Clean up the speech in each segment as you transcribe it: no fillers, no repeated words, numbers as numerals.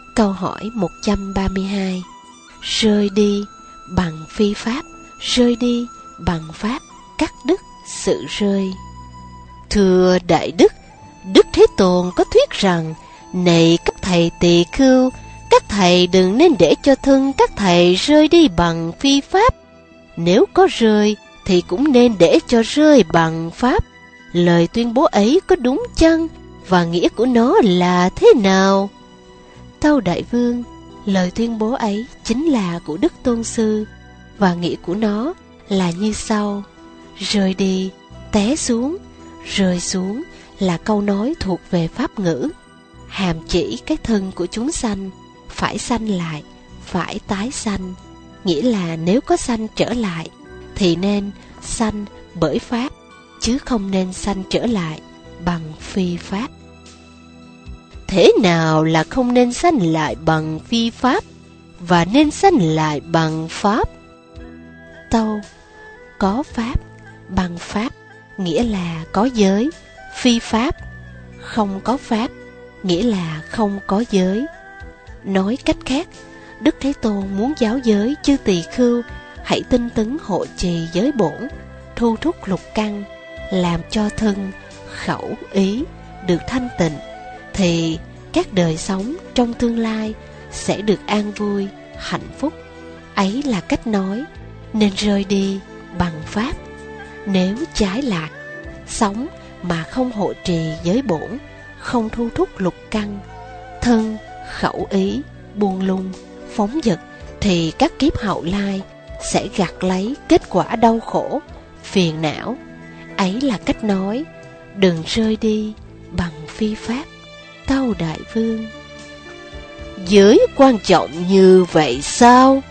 Câu hỏi 132. Rơi đi bằng phi pháp, rơi đi bằng pháp cắt đứt sự rơi. Thưa Đại Đức, Đức Thế Tôn có thuyết rằng: này các thầy tỳ khưu, các thầy đừng nên để cho thân các thầy rơi đi bằng phi pháp. Nếu có rơi thì cũng nên để cho rơi bằng pháp. Lời tuyên bố ấy có đúng chăng? Và nghĩa của nó là thế nào? Tâu Đại Vương, lời tuyên bố ấy chính là của Đức Tôn Sư, và nghĩa của nó là như sau: rơi đi, té xuống, rơi xuống là câu nói thuộc về pháp ngữ, hàm chỉ cái thân của chúng sanh phải sanh lại, phải tái sanh. Nghĩa là nếu có sanh trở lại thì nên sanh bởi pháp, chứ không nên sanh trở lại bằng phi pháp. Thế nào là không nên sanh lại bằng phi pháp và nên sanh lại bằng pháp? Tâu: có pháp bằng pháp nghĩa là có giới, phi pháp không có pháp nghĩa là không có giới. Nói cách khác, Đức Thế Tôn muốn giáo giới chư tỳ khưu hãy tinh tấn hộ trì giới bổn, thu thúc lục căn, làm cho thân, khẩu, ý được thanh tịnh, thì các đời sống trong tương lai sẽ được an vui, hạnh phúc. Ấy là cách nói nên rơi đi bằng pháp. Nếu trái lại, sống mà không hộ trì giới bổn, không thu thúc lục căn, thân, khẩu, ý buông lung, phóng dật, thì các kiếp hậu lai sẽ gặt lấy kết quả đau khổ, phiền não. Ấy là cách nói đừng rơi đi bằng phi pháp. Tâu Đại Vương, giới quan trọng như vậy sao?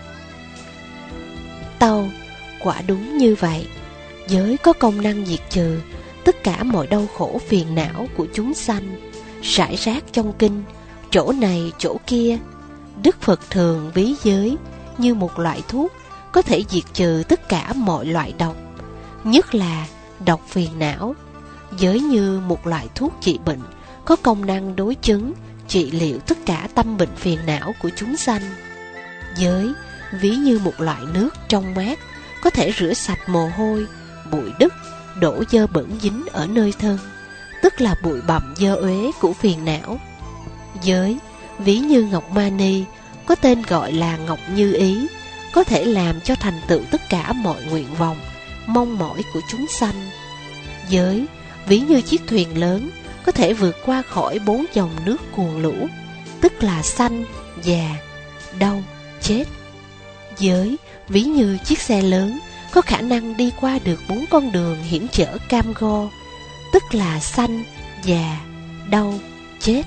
Tâu: quả đúng như vậy. Giới có công năng diệt trừ tất cả mọi đau khổ phiền não của chúng sanh, rải rác trong kinh, chỗ này chỗ kia. Đức Phật thường ví giới như một loại thuốc có thể diệt trừ tất cả mọi loại độc, nhất là độc phiền não. Giới như một loại thuốc trị bệnh, có công năng đối chứng, trị liệu tất cả tâm bệnh phiền não của chúng sanh. Giới ví như một loại nước trong mát, có thể rửa sạch mồ hôi, bụi đất, đổ dơ bẩn dính ở nơi thân, tức là bụi bặm dơ uế của phiền não. Giới ví như ngọc mani, có tên gọi là ngọc như ý, có thể làm cho thành tựu tất cả mọi nguyện vọng, mong mỏi của chúng sanh. Giới ví như chiếc thuyền lớn, có thể vượt qua khỏi 4 dòng nước cuồn lũ, tức là sanh, già, đau, chết. Giới ví như chiếc xe lớn, có khả năng đi qua được 4 con đường hiểm trở cam go, tức là sanh, già, đau, chết.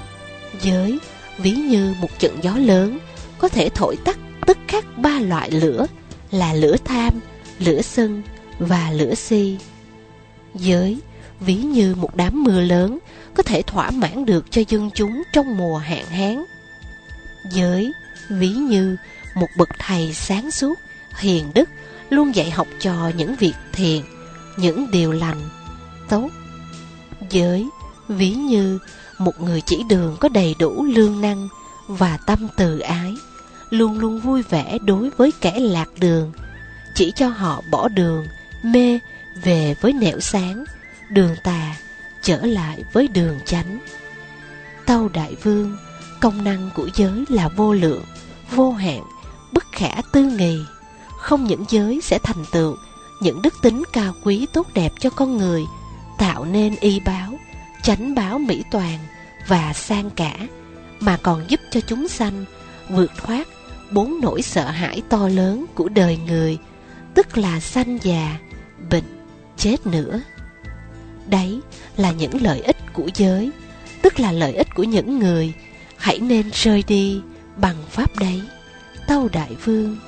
Giới ví như một trận gió lớn, có thể thổi tắt tức khắc 3 loại lửa, là lửa tham, lửa sân và lửa si. Giới ví như một đám mưa lớn, có thể thỏa mãn được cho dân chúng trong mùa hạn hán. Giới ví như một bậc thầy sáng suốt, hiền đức, luôn dạy học trò những việc thiện, những điều lành, tốt. Giới ví như một người chỉ đường có đầy đủ lương năng và tâm từ ái, luôn luôn vui vẻ đối với kẻ lạc đường, chỉ cho họ bỏ đường mê về với nẻo sáng, đường tà trở lại với đường chánh. Tâu Đại Vương, công năng của giới là vô lượng, vô hạn, bất khả tư nghì. Không những giới sẽ thành tựu những đức tính cao quý tốt đẹp cho con người, tạo nên y báo, chánh báo mỹ toàn và sang cả, mà còn giúp cho chúng sanh vượt thoát 4 nỗi sợ hãi to lớn của đời người, tức là sanh già, bệnh, chết nữa. Đấy là những lợi ích của giới, tức là lợi ích của những người hãy nên rơi đi bằng pháp đấy. Tâu Đại Vương.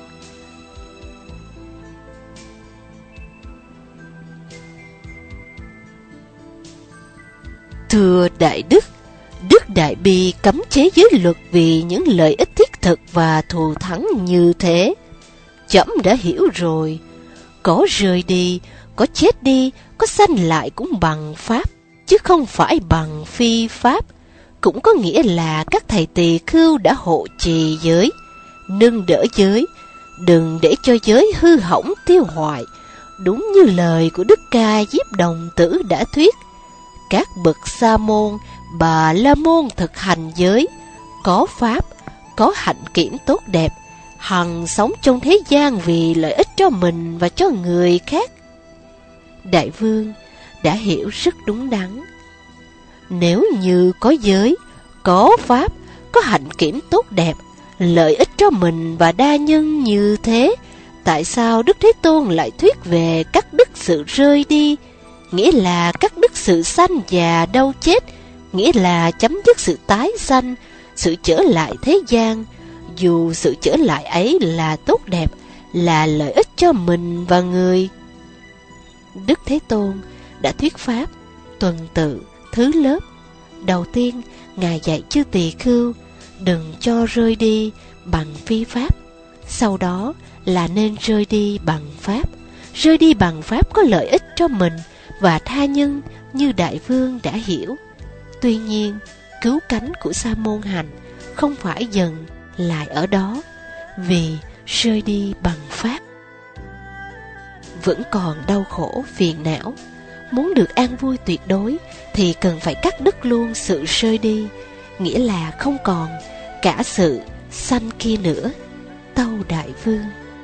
Thưa Đại Đức, Đức Đại Bi cấm chế giới luật vì những lợi ích thiết thực và thù thắng như thế. Trẫm đã hiểu rồi. Có rơi đi, có chết đi, có sanh lại cũng bằng pháp, chứ không phải bằng phi pháp. cũng có nghĩa là các thầy tỳ khưu đã hộ trì giới, nâng đỡ giới, đừng để cho giới hư hỏng tiêu hoại. Đúng như lời của Đức Ca Diếp Đồng Tử đã thuyết, các bậc Sa môn, Bà La môn thực hành giới, có pháp, có hạnh kiểm tốt đẹp, hằng sống trong thế gian vì lợi ích cho mình và cho người khác. Đại vương đã hiểu rất đúng đắn. Nếu như có giới, có pháp, có hạnh kiểm tốt đẹp, lợi ích cho mình và đa nhân như thế, tại sao Đức Thế Tôn lại thuyết về các đức sự rơi đi, nghĩa là các đức sự sanh già đau chết, nghĩa là chấm dứt sự tái sanh, sự trở lại thế gian, dù sự trở lại ấy là tốt đẹp, là lợi ích cho mình và người. Đức Thế Tôn đã thuyết pháp tuần tự thứ lớp. Đầu tiên, Ngài dạy chư tỳ khưu đừng cho rơi đi bằng phi pháp. Sau đó là nên rơi đi bằng pháp. Rơi đi bằng pháp có lợi ích cho mình và tha nhân như đại vương đã hiểu. Tuy nhiên, cứu cánh của sa môn hành không phải dừng lại ở đó, vì rơi đi bằng pháp vẫn còn đau khổ phiền não. Muốn được an vui tuyệt đối thì cần phải cắt đứt luôn sự rơi đi, nghĩa là không còn cả sự sanh kia nữa. Tâu đại vương.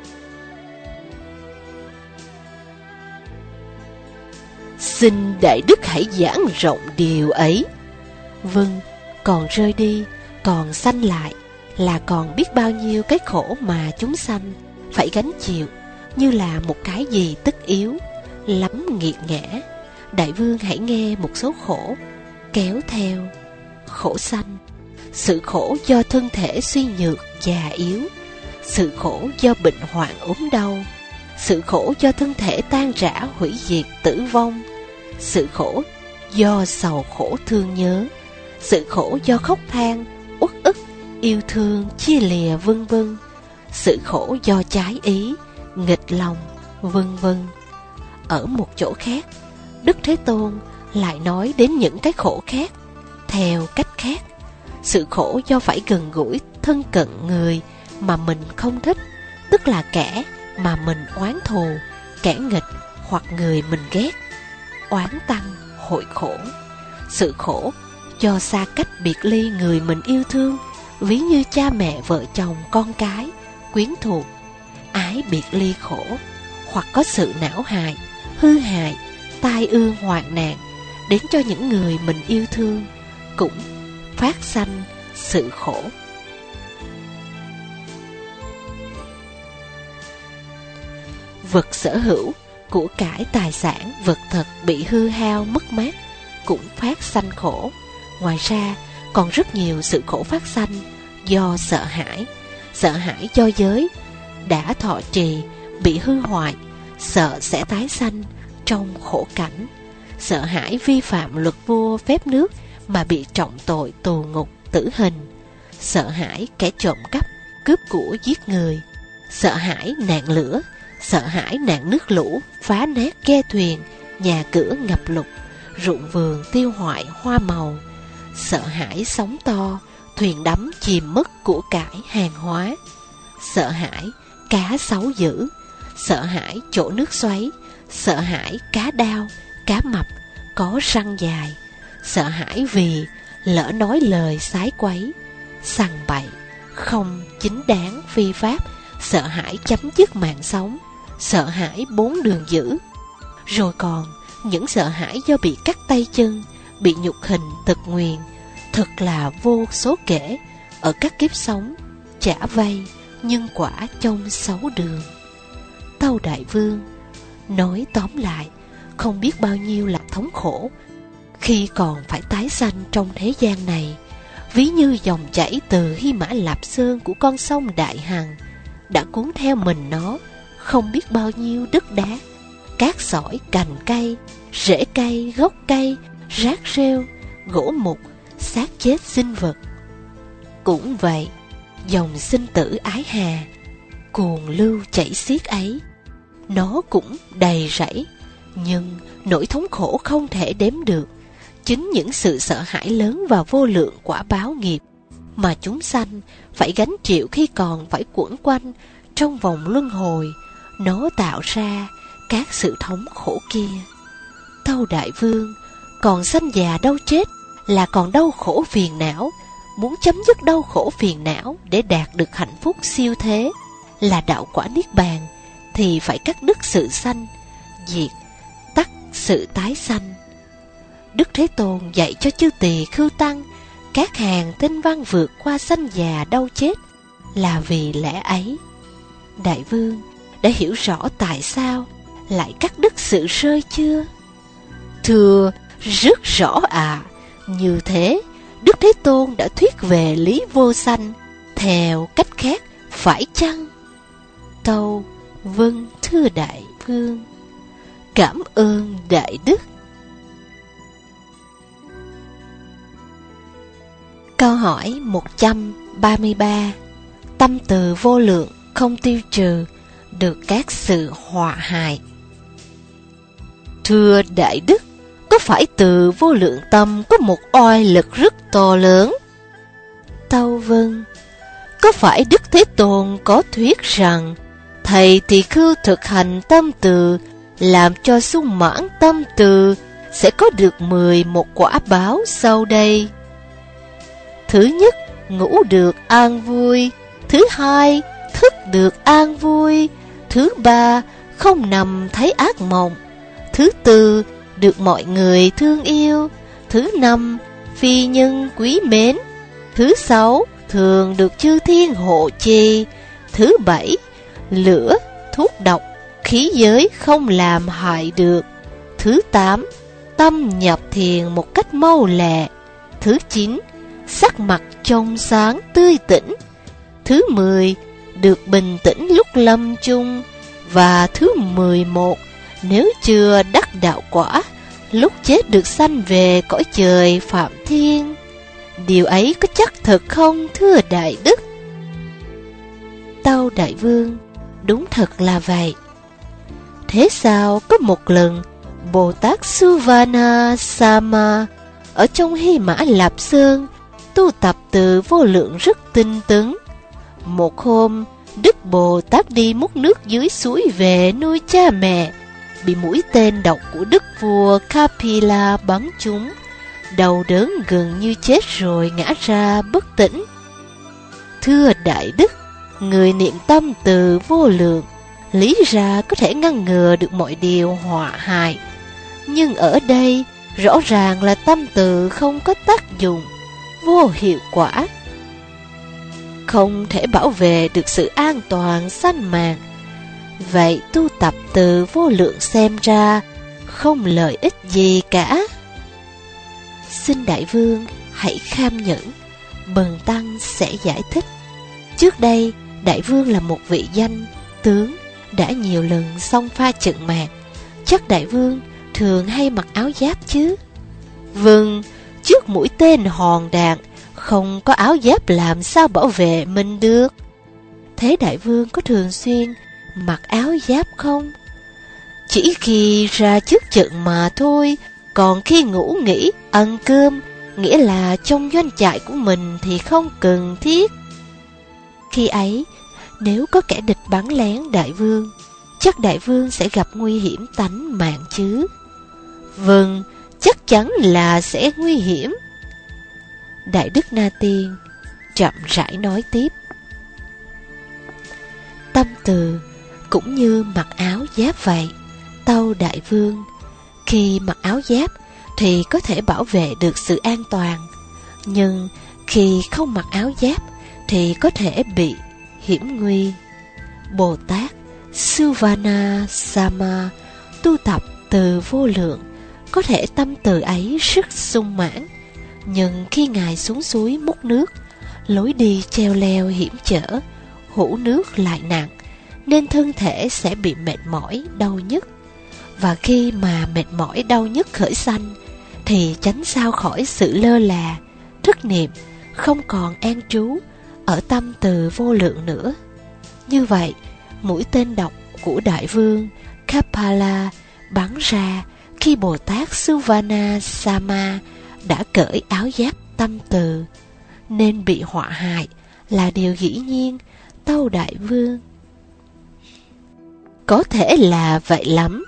Xin đại đức hãy giảng rộng điều ấy. Vâng, còn rơi đi, còn sanh lại, là còn biết bao nhiêu cái khổ mà chúng sanh phải gánh chịu, như là một cái gì tất yếu, lắm nghiệt ngã. Đại vương hãy nghe một số khổ kéo theo. Khổ sanh, sự khổ do thân thể suy nhược già yếu, sự khổ do bệnh hoạn ốm đau, sự khổ do thân thể tan rã hủy diệt tử vong, sự khổ do sầu khổ thương nhớ, sự khổ do khóc than uất ức yêu thương chia lìa vân vân, sự khổ do trái ý nghịch lòng vân vân. Ở một chỗ khác, Đức Thế Tôn lại nói đến những cái khổ khác theo cách khác. Sự khổ do phải gần gũi thân cận người mà mình không thích, tức là kẻ mà mình oán thù, kẻ nghịch hoặc người mình ghét. Oán tăng hội khổ. Sự khổ do xa cách biệt ly người mình yêu thương, ví như cha mẹ vợ chồng con cái, quyến thuộc. Ái biệt ly khổ. Hoặc có sự não hại, hư hại, tai ương hoạn nạn đến cho những người mình yêu thương, cũng phát sanh sự khổ. Vật sở hữu, của cải tài sản, vật thật bị hư hao mất mát cũng phát sanh khổ. Ngoài ra còn rất nhiều sự khổ phát sanh do sợ hãi. Sợ hãi do giới đã thọ trì bị hư hoại, sợ sẽ tái sanh trong khổ cảnh. Sợ hãi vi phạm luật vua phép nước mà bị trọng tội tù ngục tử hình. Sợ hãi kẻ trộm cắp cướp của giết người. Sợ hãi nạn lửa. Sợ hãi nạn nước lũ phá nát ghe thuyền, nhà cửa ngập lụt, ruộng vườn tiêu hoại hoa màu. Sợ hãi sóng to, thuyền đắm chìm mất của cải hàng hóa. Sợ hãi cá sấu dữ. Sợ hãi chỗ nước xoáy. Sợ hãi cá đao, cá mập có răng dài. Sợ hãi vì lỡ nói lời sái quấy, sằng bậy, không chính đáng phi pháp. Sợ hãi chấm dứt mạng sống. Sợ hãi 4 đường dữ. Rồi còn những sợ hãi do bị cắt tay chân, bị nhục hình tật nguyền, thật là vô số kể. Ở các kiếp sống trả vay nhân quả trong 6 đường. Tâu đại vương, nói tóm lại, không biết bao nhiêu là thống khổ khi còn phải tái sanh trong thế gian này. Ví như dòng chảy từ Hy Mã Lạp Sơn của con sông Đại Hằng đã cuốn theo mình nó không biết bao nhiêu đất đá, cát sỏi, cành cây, rễ cây, gốc cây, rác rêu, gỗ mục, xác chết sinh vật. Cũng vậy, dòng sinh tử ái hà cuồng lưu chảy xiết ấy, nó cũng đầy rẫy, nhưng nỗi thống khổ không thể đếm được. Chính những sự sợ hãi lớn và vô lượng quả báo nghiệp mà chúng sanh phải gánh chịu khi còn phải quẩn quanh trong vòng luân hồi, nó tạo ra các sự thống khổ kia. Tâu đại vương, còn sanh già đau chết là còn đau khổ phiền não. Muốn chấm dứt đau khổ phiền não để đạt được hạnh phúc siêu thế là đạo quả niết bàn, thì phải cắt đứt sự sanh, diệt, tắt sự tái sanh. Đức Thế Tôn dạy cho chư tỳ khưu tăng các hàng tinh văn vượt qua sanh già đau chết là vì lẽ ấy. Đại vương đã hiểu rõ tại sao lại cắt đứt sự rơi chưa? Thưa, rất rõ ạ. Như thế, Đức Thế Tôn đã thuyết về lý vô sanh theo cách khác, phải chăng? Tâu, vâng thưa đại vương. Cảm ơn đại đức. Câu hỏi 133. Tâm từ vô lượng không tiêu trừ được các sự họa hại. Thưa đại đức, có phải từ vô lượng tâm có một oai lực rất to lớn? Tâu vâng. Có phải Đức Thế Tôn có thuyết rằng thầy tỳ khưu thực hành tâm từ, làm cho sung mãn tâm từ, sẽ có được 11 quả báo sau đây? Thứ nhất, ngủ được an vui. Thứ hai, thức được an vui. Thứ ba, không nằm thấy ác mộng. Thứ tư, được mọi người thương yêu. Thứ năm, phi nhân quý mến. Thứ sáu, thường được chư thiên hộ trì. Thứ bảy, lửa, thuốc độc, khí giới không làm hại được. Thứ tám, tâm nhập thiền một cách mau lẹ. Thứ chín, sắc mặt trong sáng tươi tỉnh. Thứ 10, được bình tĩnh lúc lâm chung. Và thứ 11, nếu chưa đắc đạo quả, lúc chết được sanh về cõi trời Phạm Thiên. Điều ấy có chắc thật không thưa đại đức? Tâu đại vương, đúng thật là vậy. Thế sao có một lần Bồ Tát Suvana Sama ở trong Hy Mã Lạp Sơn tu tập từ vô lượng rất tinh tấn. Một hôm, Đức Bồ Tát đi múc nước dưới suối về nuôi cha mẹ, bị mũi tên độc của Đức vua Kapila bắn trúng, đầu đớn gần như chết rồi ngã ra bất tỉnh. Thưa đại đức, người niệm tâm từ vô lượng, lý ra có thể ngăn ngừa được mọi điều họa hại. Nhưng ở đây, rõ ràng là tâm từ không có tác dụng, vô hiệu quả, không thể bảo vệ được sự an toàn sanh mạng. Vậy tu tập từ vô lượng xem ra không lợi ích gì cả. Xin đại vương hãy kham nhẫn, bần tăng sẽ giải thích. Trước đây, đại vương là một vị danh tướng đã nhiều lần xông pha trận mạc. Chắc đại vương thường hay mặc áo giáp chứ? Vâng, trước mũi tên hòn đạn, không có áo giáp làm sao bảo vệ mình được. Thế đại vương có thường xuyên mặc áo giáp không? Chỉ khi ra trước trận mà thôi. Còn khi ngủ nghỉ, ăn cơm, nghĩa là trong doanh trại của mình thì không cần thiết. Khi ấy, nếu có kẻ địch bắn lén đại vương, chắc đại vương sẽ gặp nguy hiểm tánh mạng chứ? Vâng, chắc chắn là sẽ nguy hiểm. Đại đức Na Tiên chậm rãi nói tiếp. Tâm từ cũng như mặc áo giáp vậy, tâu đại vương. Khi mặc áo giáp thì có thể bảo vệ được sự an toàn, nhưng khi không mặc áo giáp thì có thể bị hiểm nguy. Bồ Tát Suvana Sama tu tập từ vô lượng, có thể tâm từ ấy rất sung mãn. Nhưng khi Ngài xuống suối múc nước, lối đi treo leo hiểm trở, hũ nước lại nặng, nên thân thể sẽ bị mệt mỏi, đau nhức. Và khi mà mệt mỏi đau nhức khởi sanh, thì tránh sao khỏi sự lơ là, thất niệm, không còn an trú ở tâm từ vô lượng nữa. Như vậy, mũi tên độc của đại vương Kapala bắn ra khi Bồ Tát Suvana Sama đã cởi áo giáp tâm từ, nên bị họa hại là điều dĩ nhiên, tâu đại vương. Có thể là vậy lắm.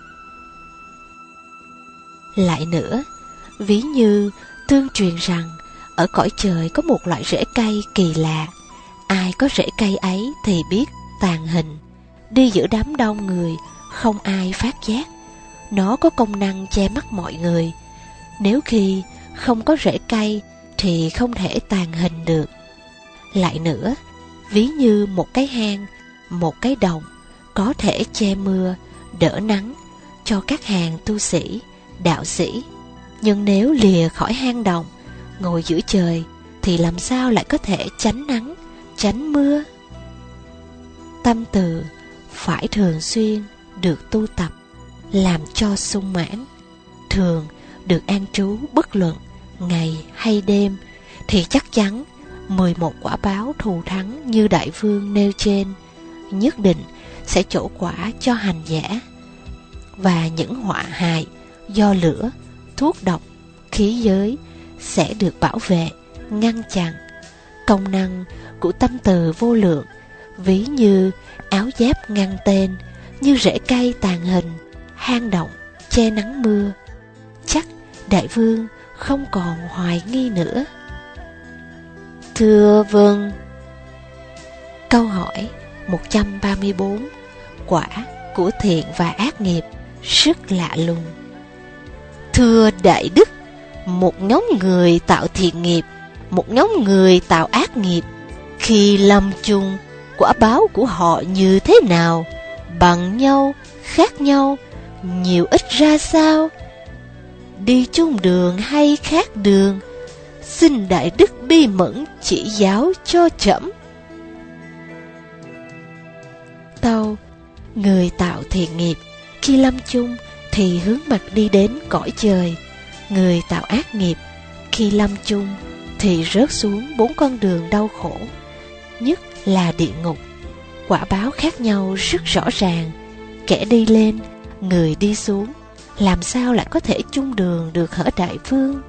Lại nữa, ví như tương truyền rằng ở cõi trời có một loại rễ cây kỳ lạ. Ai có rễ cây ấy thì biết tàng hình, đi giữa đám đông người không ai phát giác. Nó có công năng che mắt mọi người. Nếu khi không có rễ cây thì không thể tàng hình được. Lại nữa, ví như một cái hang, một cái đồng có thể che mưa, đỡ nắng cho các hàng tu sĩ, đạo sĩ. Nhưng nếu lìa khỏi hang động, ngồi giữa trời, thì làm sao lại có thể tránh nắng, tránh mưa? Tâm từ phải thường xuyên được tu tập, làm cho sung mãn, thường được an trú bất luận ngày hay đêm, thì chắc chắn 11 quả báo thù thắng như đại vương nêu trên nhất định sẽ trổ quả cho hành giả. Và những họa hại do lửa, thuốc độc, khí giới sẽ được bảo vệ, ngăn chặn. Công năng của tâm từ vô lượng, ví như áo giáp ngăn tên, như rễ cây tàng hình, hang động che nắng mưa. Chắc đại vương không còn hoài nghi nữa. Thưa vâng. Câu hỏi 134. Quả của thiện và ác nghiệp rất lạ lùng. Thưa đại đức, một nhóm người tạo thiện nghiệp, một nhóm người tạo ác nghiệp, khi lâm chung, quả báo của họ như thế nào? Bằng nhau, khác nhau, nhiều ít ra sao? Đi chung đường hay khác đường? Xin đại đức bi mẫn chỉ giáo cho trẫm. Tâu: người tạo thiện nghiệp khi lâm chung thì hướng mặt đi đến cõi trời. Người tạo ác nghiệp khi lâm chung thì rớt xuống 4 con đường đau khổ, nhất là địa ngục. Quả báo khác nhau rất rõ ràng. Kẻ đi lên, người đi xuống, làm sao lại có thể chung đường được hở đại vương?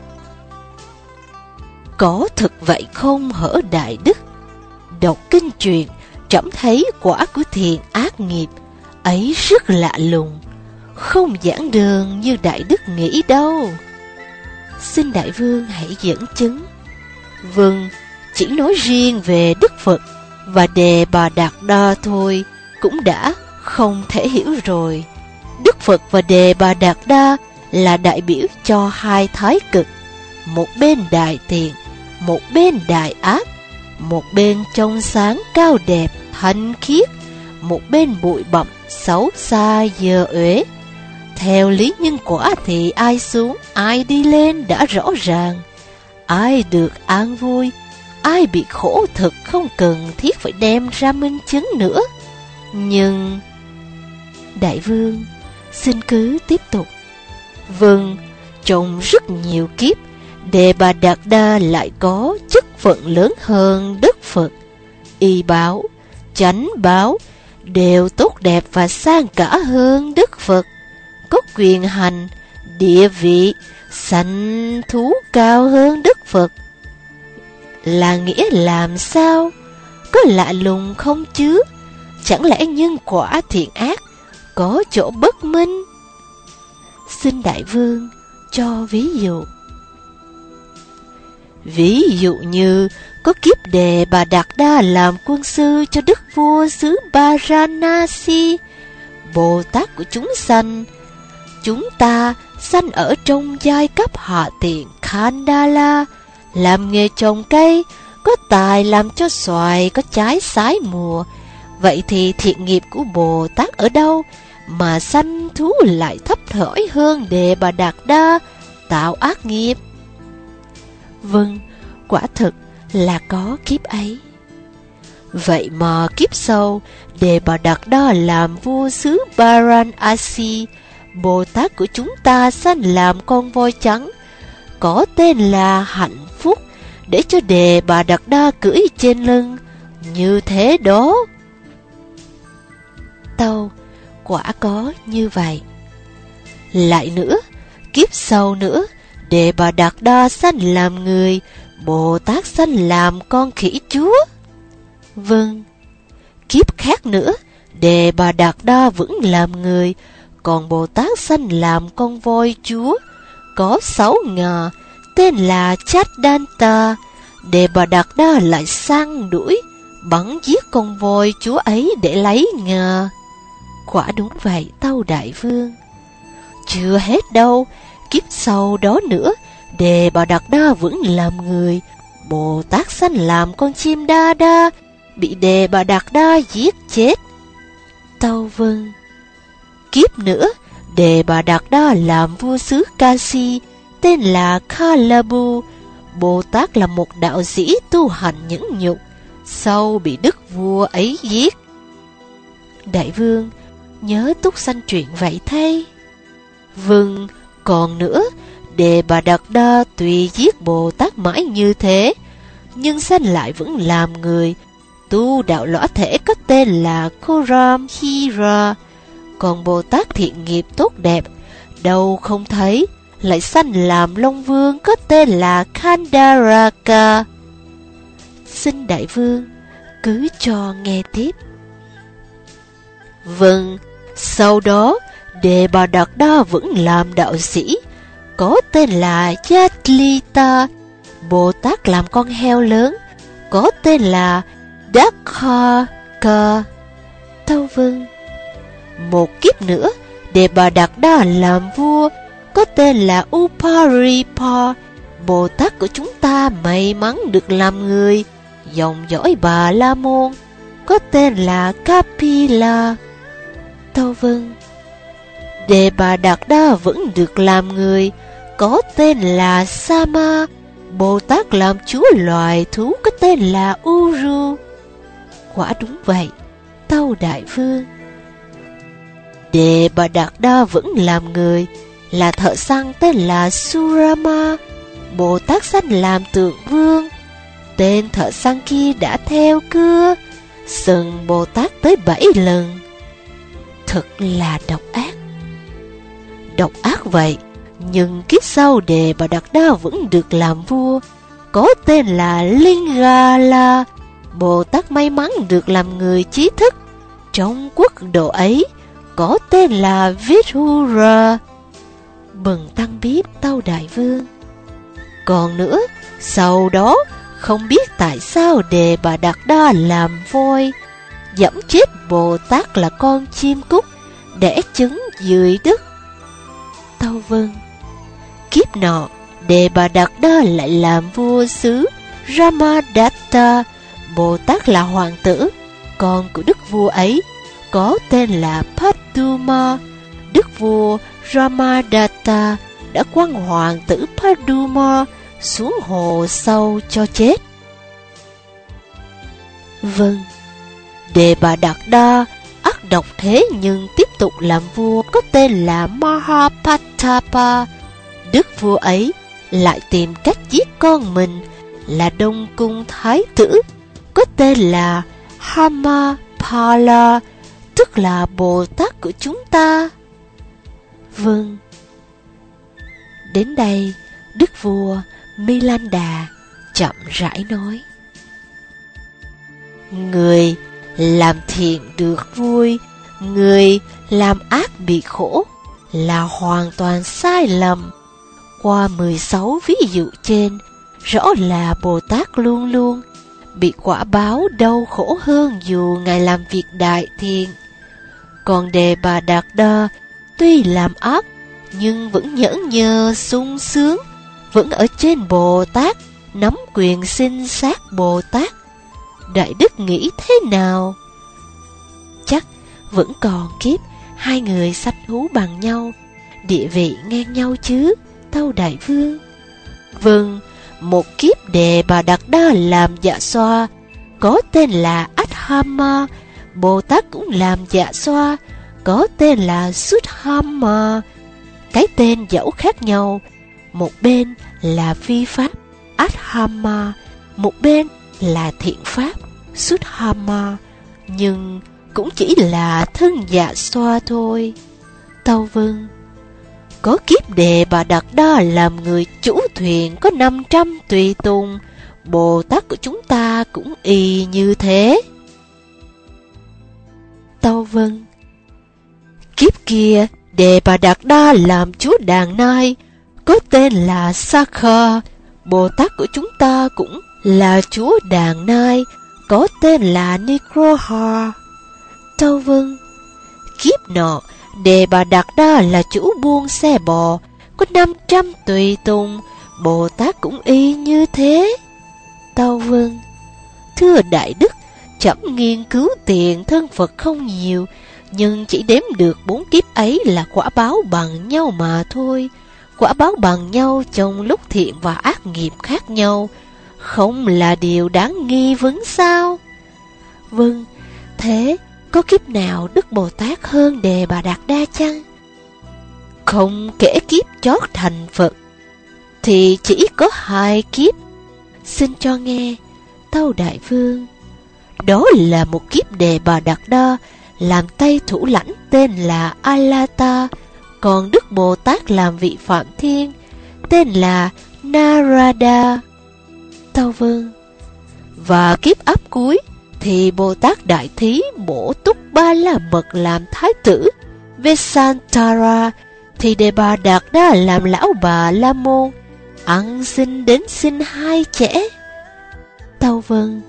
Có thực vậy không hở đại đức? Đọc kinh truyền, trẫm thấy quả của thiện ác nghiệp ấy rất lạ lùng, không giản đơn như đại đức nghĩ đâu. Xin đại vương hãy dẫn chứng. Vâng, chỉ nói riêng về Đức Phật và Đề Bà Đạt Đa thôi cũng đã không thể hiểu rồi. Đức Phật và Đề Bà Đạt Đa là đại biểu cho hai thái cực, một bên đại thiện, một bên đại ác, một bên trong sáng cao đẹp thanh khiết, một bên bụi bặm xấu xa dơ uế. Theo lý nhân quả thì ai xuống ai đi lên đã rõ ràng. Ai được an vui, ai bị khổ thực không cần thiết phải đem ra minh chứng nữa. Nhưng đại vương xin cứ tiếp tục. Vâng, trong rất nhiều kiếp, Đề Bà Đạt Đa lại có chức phận lớn hơn Đức Phật. Y báo, chánh báo đều tốt đẹp và sang cả hơn Đức Phật. Có quyền hành, địa vị, sanh thú cao hơn Đức Phật. Là nghĩa làm sao? Có lạ lùng không chứ? Chẳng lẽ nhân quả thiện ác có chỗ bất minh? Xin đại vương cho ví dụ. Ví dụ như có kiếp Đề Bà Đạt Đa làm quân sư cho đức vua xứ Varanasi, Bồ Tát của chúng sanh. Chúng ta sanh ở trong giai cấp hạ tiện Khandala, làm nghề trồng cây, có tài làm cho xoài có trái sái mùa. Vậy thì thiện nghiệp của Bồ Tát ở đâu mà sanh thú lại thấp thỏi hơn Đề Bà Đạt Đa tạo ác nghiệp? Vâng, quả thực là có kiếp ấy. Vậy mà kiếp sau, Đề Bà Đạt Đa làm vua xứ Varanasi, Bồ Tát của chúng ta sanh làm con voi trắng, có tên là Hạnh Phúc, để cho Đề Bà Đạt Đa cưỡi trên lưng, như thế đó. Tâu: quả có như vậy. Lại nữa, kiếp sau nữa, Đề Bà Đạt Đa sanh làm người, Bồ Tát sanh làm con khỉ chúa. Vâng. Kiếp khác nữa, Đề Bà Đạt Đa vẫn làm người, còn Bồ Tát sanh làm con voi chúa, có 6 ngà, tên là Chaddanta. Đề Bà Đạt Đa lại săn đuổi, bắn giết con voi chúa ấy để lấy ngà. Quả đúng vậy, tâu đại vương. Chưa hết đâu, kiếp sau đó nữa, Đề Bà Đạt Đa vẫn làm người, Bồ Tát sanh làm con chim đa đa, bị Đề Bà Đạt Đa giết chết. Tâu vâng. Kiếp nữa, Đề Bà Đạt Đa làm vua xứ Kasi, tên là Kalabu. Bồ Tát là một đạo sĩ tu hành nhẫn nhục, sau bị đức vua ấy giết. Đại vương, nhớ túc sanh chuyện vậy thay. Vâng, còn nữa, Đề Bà Đạt Đa tuy giết Bồ Tát mãi như thế, nhưng sanh lại vẫn làm người, tu đạo lõa thể có tên là Koram Hira. Còn Bồ Tát thiện nghiệp tốt đẹp, đâu không thấy, lại sanh làm Long Vương có tên là Khandaraka. Xin đại vương, cứ cho nghe tiếp. Vâng, sau đó, Đề Bà Đạt Đa vẫn làm đạo sĩ, có tên là Yatlita. Bồ Tát làm con heo lớn, có tên là Dakhaka. Tâu vâng. Một kiếp nữa, Đề Bà Đạt Đa làm vua, có tên là Uparipa. Bồ Tát của chúng ta may mắn được làm người, dòng dõi Bà La Môn, có tên là Kapila. Tâu vâng. Đề Bà Đạt Đa vẫn được làm người, có tên là Sama. Bồ Tát làm chúa loài thú có tên là Uru. Quả đúng vậy, tâu đại vương. Đề Bà Đạt Đa vẫn làm người, là thợ săn tên là Surama. Bồ Tát sanh làm tượng vương. Tên thợ săn kia đã theo cưa, sừng Bồ Tát tới 7 lần. Thật là độc ác. Độc ác vậy, nhưng kiếp sau Đề Bà Đạt Đa vẫn được làm vua, có tên là Lingala. Bồ Tát may mắn được làm người trí thức trong quốc độ ấy, có tên là Vithura. Bần tăng biết, tâu đại vương. Còn nữa, sau đó không biết tại sao Đề Bà Đạt Đa làm voi, dẫm chết Bồ Tát là con chim cút, đẻ trứng dưới đất. Tâu vâng. Kiếp nọ, Đề Bà Đạt Đa lại làm vua xứ Ramadatta. Bồ Tát là hoàng tử, con của đức vua ấy, có tên là Paduma. Đức vua Ramadatta đã quăng hoàng tử Paduma xuống hồ sâu cho chết. Vâng. Đề Bà Đạt Đa ác độc thế nhưng tiếp tục làm vua, có tên là Mahapatapa. Đức vua ấy lại tìm cách giết con mình là Đông Cung Thái tử, có tên là Hamapala, tức là Bồ Tát của chúng ta. Vâng. Đến đây, đức vua Milanda chậm rãi nói: người làm thiện được vui, người làm ác bị khổ, là hoàn toàn sai lầm. Qua 16 ví dụ trên, rõ là Bồ Tát luôn luôn bị quả báo đau khổ hơn dù Ngài làm việc đại thiện. Còn Đề Bà Đạt Đa tuy làm ác nhưng vẫn nhẫn nhơ sung sướng, vẫn ở trên Bồ Tát, nắm quyền sinh sát Bồ Tát. Đại đức nghĩ thế nào? Chắc vẫn còn kiếp hai người sanh thú bằng nhau, địa vị ngang nhau chứ, tâu đại vương. Vâng, một kiếp Đề Bà Đạt Đa làm dạ xoa, có tên là Adhama. Bồ Tát cũng làm dạ xoa, có tên là Sudhama. Cái tên dẫu khác nhau, một bên là vi pháp Adhama, một bên là thiện pháp Sudhama, nhưng cũng chỉ là thân dạ xoa thôi. Tâu vâng. Có kiếp Đề Bà Đạt Đa làm người chủ thuyền có 500 tùy tùng, Bồ Tát của chúng ta cũng y như thế. Tâu Vân: Kiếp kia Đề Bà Đạt Đa làm chúa đàn nai, có tên là Sakha. Bồ Tát của chúng ta cũng là chúa đàn nai, có tên là Nikroha. Tâu Vân: Kiếp nọ Đề Bà Đạt Đa là chủ buôn xe bò, có 500 tùy tùng, Bồ Tát cũng y như thế. Tâu Vân: Thưa Đại Đức, trẫm nghiên cứu tiền thân Phật không nhiều, nhưng chỉ đếm được 4 kiếp ấy là quả báo bằng nhau mà thôi. Quả báo bằng nhau trong lúc thiện và ác nghiệp khác nhau, không là điều đáng nghi vấn sao? Vâng, thế có kiếp nào Đức Bồ Tát hơn Đề Bà Đạt Đa chăng? Không kể kiếp chót thành Phật, thì chỉ có 2 kiếp. Xin cho nghe. Tâu Đại Vương: Đó là một kiếp Đề Bà Đạt Đa làm tay thủ lãnh tên là Alata, còn Đức Bồ Tát làm vị Phạm Thiên tên là Narada. Tâu Vương: Và kiếp áp cuối thì Bồ Tát Đại Thí bổ túc Ba La Mật làm thái tử Vesantara, thì Đề Bà Đạt Đa làm lão bà La Môn, ăn xin đến sinh 2 trẻ. Tâu Vân: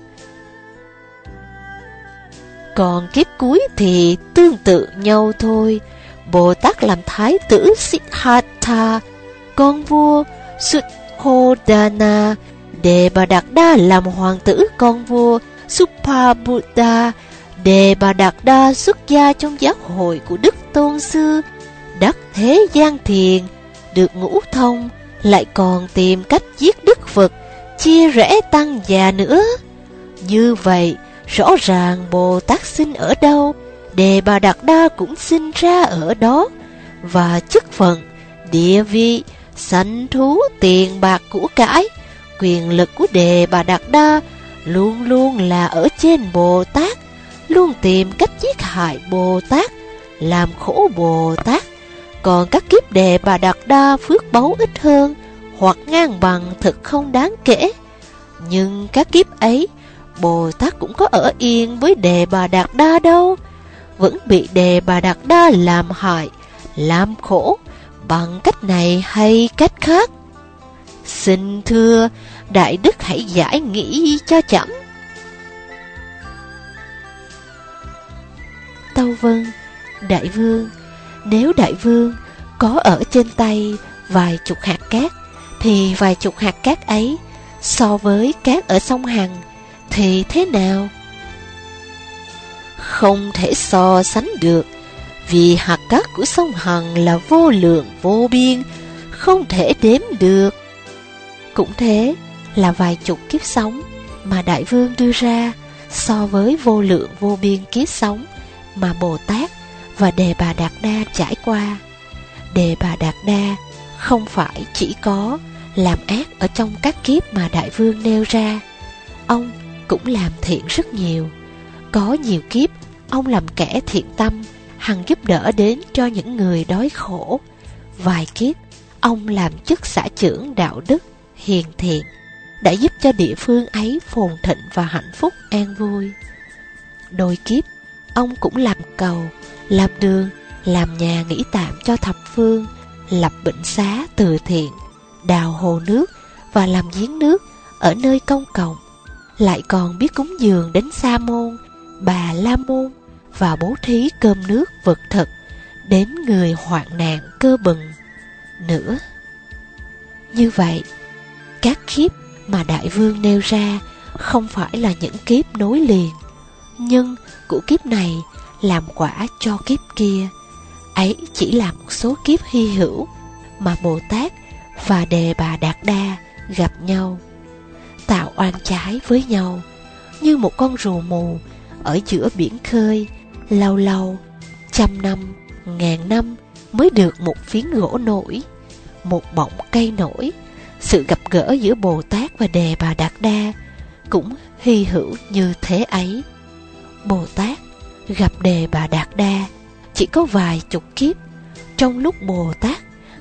Còn kiếp cuối thì tương tự nhau thôi. Bồ Tát làm thái tử Siddhartha, con vua Suddhodana. Đề Bà Đạt Đa làm hoàng tử con vua Suppabuddha. Đề Bà Đạt Đa xuất gia trong giáo hội của Đức Tôn Sư, đắc thế gian thiền, được ngũ thông, lại còn tìm cách giết Đức Phật, chia rẽ tăng già nữa. Như vậy, rõ ràng Bồ Tát sinh ở đâu, Đề Bà Đạt Đa cũng sinh ra ở đó, và chức phận, địa vị, sanh thú, tiền bạc của cải, quyền lực của Đề Bà Đạt Đa luôn luôn là ở trên Bồ Tát, luôn tìm cách giết hại Bồ Tát, làm khổ Bồ Tát. Còn các kiếp Đề Bà Đạt Đa phước báu ít hơn, hoặc ngang bằng thực không đáng kể. Nhưng các kiếp ấy, Bồ Tát cũng có ở yên với Đề Bà Đạt Đa đâu, vẫn bị Đề Bà Đạt Đa làm hại, làm khổ, bằng cách này hay cách khác. Xin thưa Đại Đức hãy giải nghĩ cho trẫm. Tâu Vân: Đại Vương, nếu Đại Vương có ở trên tay vài chục hạt cát, thì vài chục hạt cát ấy so với cát ở sông Hằng thì thế nào? Không thể so sánh được, vì hạt cát của sông Hằng là vô lượng vô biên, không thể đếm được. Cũng thế là vài chục kiếp sống mà Đại Vương đưa ra so với vô lượng vô biên kiếp sống mà Bồ Tát và Đề Bà Đạt Đa trải qua. Đề Bà Đạt Đa không phải chỉ có làm ác ở trong các kiếp mà Đại Vương nêu ra, ông cũng làm thiện rất nhiều. Có nhiều kiếp ông làm kẻ thiện tâm, hằng giúp đỡ đến cho những người đói khổ. Vài kiếp ông làm chức xã trưởng đạo đức, hiền thiện, đã giúp cho địa phương ấy phồn thịnh và hạnh phúc an vui. Đôi kiếp ông cũng làm cầu, làm đường, làm nhà nghỉ tạm cho thập phương, lập bệnh xá từ thiện, đào hồ nước và làm giếng nước ở nơi công cộng. Lại còn biết cúng dường đến Sa môn, Bà La môn và bố thí cơm nước vật thực đến người hoạn nạn cơ bừng nữa. Như vậy, các kiếp mà Đại Vương nêu ra không phải là những kiếp nối liền, nhưng của kiếp này làm quả cho kiếp kia. Ấy chỉ là một số kiếp hy hữu mà Bồ Tát và Đề Bà Đạt Đa gặp nhau, tạo oan trái với nhau, như một con rùa mù ở giữa biển khơi, lâu lâu, 100 năm, 1000 năm mới được một phiến gỗ nổi, một bọng cây nổi. Sự gặp gỡ giữa Bồ Tát và Đề Bà Đạt Đa cũng hy hữu như thế ấy. Bồ Tát gặp Đề Bà Đạt Đa chỉ có vài chục kiếp. Trong lúc Bồ Tát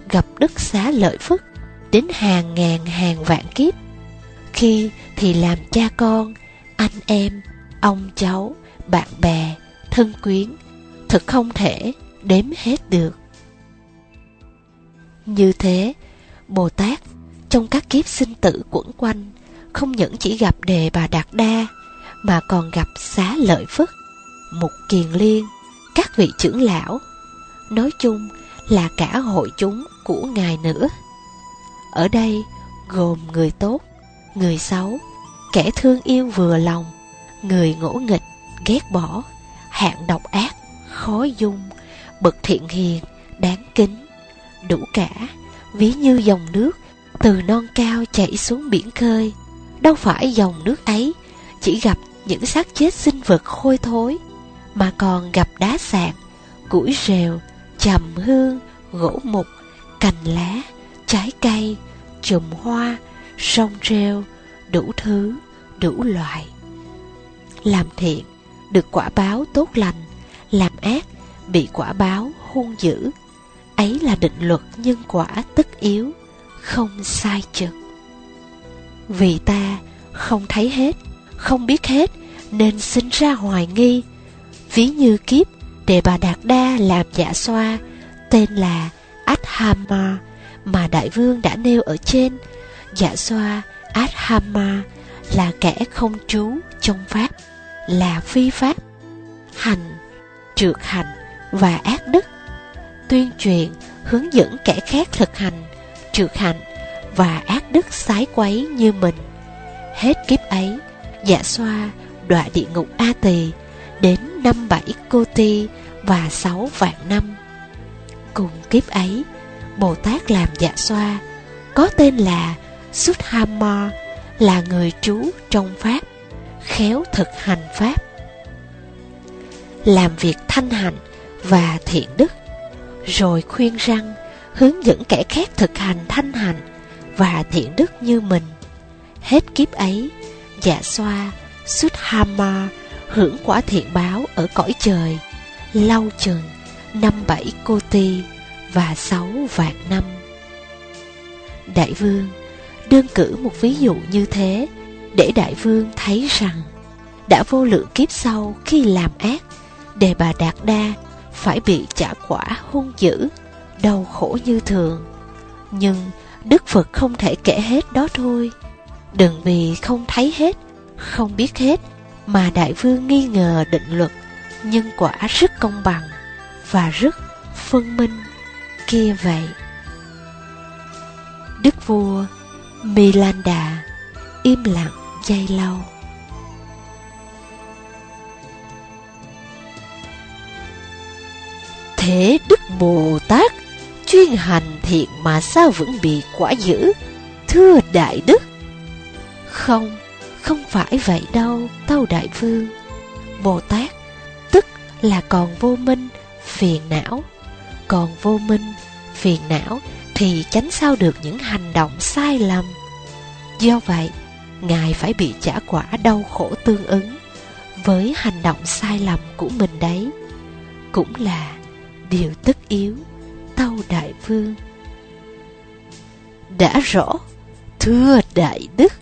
gặp đức xá lợi Phất đến hàng ngàn hàng vạn kiếp. Khi thì làm cha con, anh em, ông cháu, bạn bè, thân quyến, thực không thể đếm hết được. Như thế, Bồ Tát trong các kiếp sinh tử quẩn quanh không những chỉ gặp Đề Bà Đạt Đa, mà còn gặp Xá Lợi Phất, Mục Kiền Liên, các vị trưởng lão, nói chung là cả hội chúng của Ngài nữa. Ở đây gồm người tốt, người xấu, kẻ thương yêu vừa lòng, người ngỗ nghịch, ghét bỏ, hạng độc ác, khó dung, bậc thiện hiền, đáng kính, đủ cả, ví như dòng nước từ non cao chảy xuống biển khơi. Đâu phải dòng nước ấy chỉ gặp những xác chết sinh vật hôi thối, mà còn gặp đá sạn, củi rèo, trầm hương, gỗ mục, cành lá, trái cây, chùm hoa, sông rêu, đủ thứ, đủ loại. Làm thiện được quả báo tốt lành, làm ác bị quả báo hung dữ. Ấy là định luật nhân quả tất yếu, không sai chừng. Vì ta không thấy hết, không biết hết, nên sinh ra hoài nghi. Ví như kiếp Đề Bà Đạt Đa làm dạ xoa, tên là Adhama, mà Đại Vương đã nêu ở trên. Dạ xoa Adhama là kẻ không trú trong pháp, là phi pháp, hành, trượt hành và ác đức, tuyên truyền hướng dẫn kẻ khác thực hành, trượt hành và ác đức sái quấy như mình. Hết kiếp ấy, dạ xoa đọa địa ngục A Tỳ đến 57 cô ti và 6 vạn năm. Cùng kiếp ấy, Bồ Tát làm dạ xoa, có tên là Suddhama, là người trú trong pháp, khéo thực hành pháp, làm việc thanh hạnh và thiện đức, rồi khuyên răn, hướng dẫn kẻ khác thực hành thanh hạnh và thiện đức như mình. Hết kiếp ấy, dạ xoa Suddhama hưởng quả thiện báo ở cõi trời, lâu chừng 57 cô ti và 6 vạn năm. Đại Vương đơn cử một ví dụ như thế, để Đại Vương thấy rằng đã vô lượng kiếp sau, khi làm ác, Đề Bà Đạt Đa phải bị trả quả hung dữ, đau khổ như thường. Nhưng Đức Phật không thể kể hết đó thôi. Đừng vì không thấy hết, không biết hết mà Đại Vương nghi ngờ định luật nhân quả rất công bằng và rất phân minh kia vậy. Đức vua Milanda im lặng giây lâu. Thế Đức Bồ Tát chuyên hành thiện mà sao vẫn bị quả dữ, thưa Đại Đức? Không, không phải vậy đâu, tâu Đại Vương. Bồ Tát tức là còn vô minh, phiền não. Còn vô minh, phiền não thì tránh sao được những hành động sai lầm. Do vậy, Ngài phải bị trả quả đau khổ tương ứng với hành động sai lầm của mình đấy. Cũng là điều tất yếu, tâu Đại Vương. Đã rõ, thưa Đại Đức.